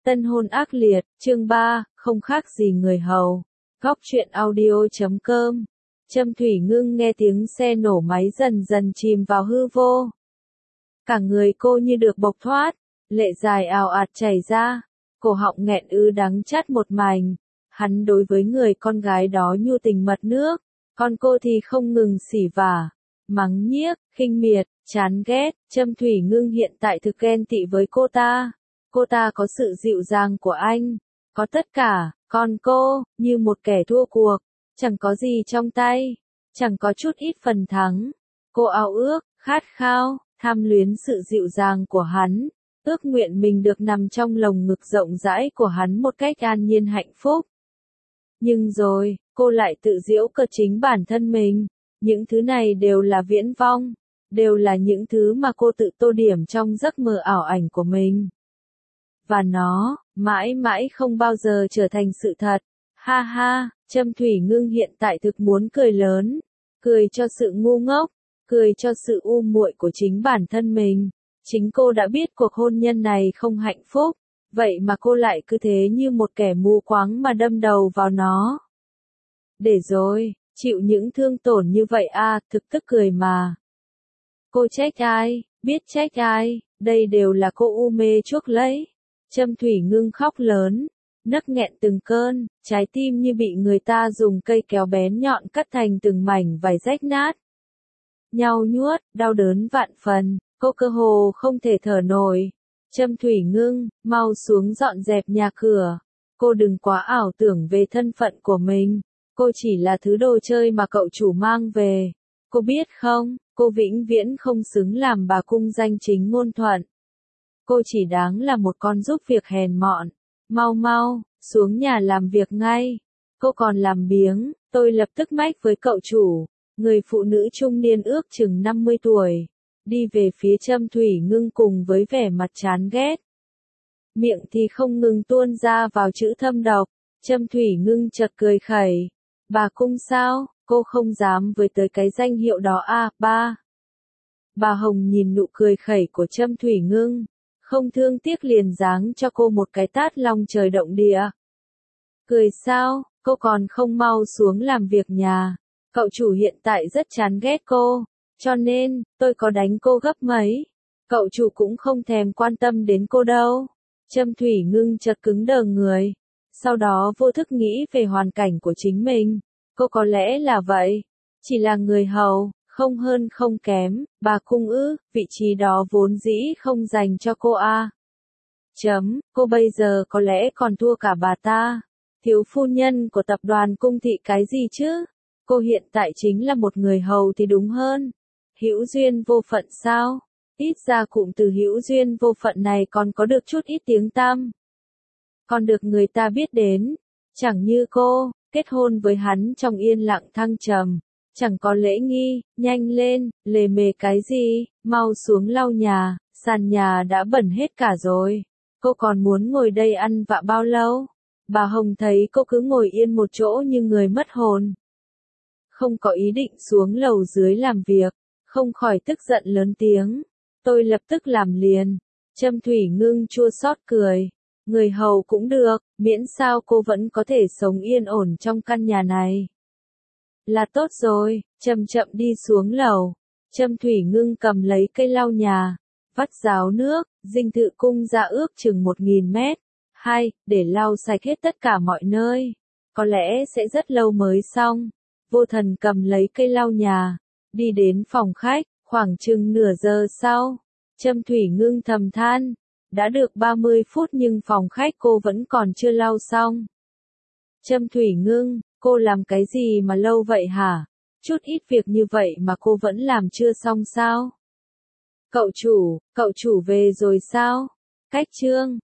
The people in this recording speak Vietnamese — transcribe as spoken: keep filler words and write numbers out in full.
Tân hôn ác liệt, chương ba, không khác gì người hầu. Góc truyện audio chấm com. Châm Thủy Ngưng nghe tiếng xe nổ máy dần dần chìm vào hư vô. Cả người cô như được bộc thoát, lệ dài ào ạt chảy ra, cổ họng nghẹn ứ đắng chát một mảnh. Hắn đối với người con gái đó nhu tình mật nước, còn cô thì không ngừng xỉ vả, mắng nhiếc, khinh miệt, chán ghét. Châm Thủy Ngưng hiện tại thực ghen tị với cô ta. Cô ta có sự dịu dàng của anh, có tất cả, còn cô, như một kẻ thua cuộc, chẳng có gì trong tay, chẳng có chút ít phần thắng. Cô ao ước, khát khao, tham luyến sự dịu dàng của hắn, ước nguyện mình được nằm trong lồng ngực rộng rãi của hắn một cách an nhiên hạnh phúc. Nhưng rồi, cô lại tự giễu cợt chính bản thân mình, những thứ này đều là viễn vông, đều là những thứ mà cô tự tô điểm trong giấc mơ ảo ảnh của mình. Và nó, mãi mãi không bao giờ trở thành sự thật. Ha ha, Châm Thủy Ngưng hiện tại thực muốn cười lớn, cười cho sự ngu ngốc, cười cho sự u muội của chính bản thân mình. Chính cô đã biết cuộc hôn nhân này không hạnh phúc, vậy mà cô lại cứ thế như một kẻ mù quáng mà đâm đầu vào nó. Để rồi, chịu những thương tổn như vậy à, thực tức cười mà. Cô trách ai, biết trách ai, đây đều là cô u mê chuốc lấy. Châm Thủy Ngưng khóc lớn, nấc nghẹn từng cơn, trái tim như bị người ta dùng cây kéo bén nhọn cắt thành từng mảnh vải rách nát. Nhau nhuốt, đau đớn vạn phần, cô cơ hồ không thể thở nổi. Châm Thủy Ngưng, mau xuống dọn dẹp nhà cửa. Cô đừng quá ảo tưởng về thân phận của mình. Cô chỉ là thứ đồ chơi mà cậu chủ mang về. Cô biết không, cô vĩnh viễn không xứng làm bà cung danh chính ngôn thuận. Cô chỉ đáng là một con giúp việc hèn mọn. Mau mau, xuống nhà làm việc ngay. Cô còn làm biếng, tôi lập tức mách với cậu chủ. Người phụ nữ trung niên ước chừng năm mươi tuổi. Đi về phía Châm Thủy Ngưng cùng với vẻ mặt chán ghét. Miệng thì không ngừng tuôn ra vào chữ thâm độc. Châm Thủy Ngưng chợt cười khẩy. Bà cung sao, cô không dám với tới cái danh hiệu đó à, ba. Bà Hồng nhìn nụ cười khẩy của Châm Thủy Ngưng. Không thương tiếc liền giáng cho cô một cái tát long trời động địa. Cười sao, cô còn không mau xuống làm việc nhà. Cậu chủ hiện tại rất chán ghét cô, cho nên, tôi có đánh cô gấp mấy. Cậu chủ cũng không thèm quan tâm đến cô đâu. Châm Thủy Ngưng chợt cứng đờ người. Sau đó vô thức nghĩ về hoàn cảnh của chính mình. Cô có lẽ là vậy. Chỉ là người hầu. Không hơn không kém, bà cung ư, vị trí đó vốn dĩ không dành cho cô a. Chấm, cô bây giờ có lẽ còn thua cả bà ta. Thiếu phu nhân của tập đoàn cung thị cái gì chứ? Cô hiện tại chính là một người hầu thì đúng hơn. Hữu duyên vô phận sao? Ít ra cụm từ hữu duyên vô phận này còn có được chút ít tiếng tăm. Còn được người ta biết đến. Chẳng như cô, kết hôn với hắn trong yên lặng thăng trầm. Chẳng có lễ nghi, nhanh lên, lề mề cái gì, mau xuống lau nhà, sàn nhà đã bẩn hết cả rồi. Cô còn muốn ngồi đây ăn vạ bao lâu? Bà Hồng thấy cô cứ ngồi yên một chỗ như người mất hồn. Không có ý định xuống lầu dưới làm việc, không khỏi tức giận lớn tiếng. Tôi lập tức làm liền. Châm Thủy Ngưng chua xót cười. Người hầu cũng được, miễn sao cô vẫn có thể sống yên ổn trong căn nhà này. Là tốt rồi, chậm chậm đi xuống lầu. Châm Thủy Ngưng cầm lấy cây lau nhà, vắt ráo nước, dinh thự cung ra ước chừng một nghìn mét. Hai, để lau sạch hết tất cả mọi nơi. Có lẽ sẽ rất lâu mới xong. Vô Thần cầm lấy cây lau nhà, đi đến phòng khách, khoảng chừng nửa giờ sau. Châm Thủy Ngưng thầm than, đã được ba mươi phút nhưng phòng khách cô vẫn còn chưa lau xong. Châm Thủy Ngưng, cô làm cái gì mà lâu vậy hả? Chút ít việc như vậy mà cô vẫn làm chưa xong sao? Cậu chủ, cậu chủ về rồi sao? Cách chương,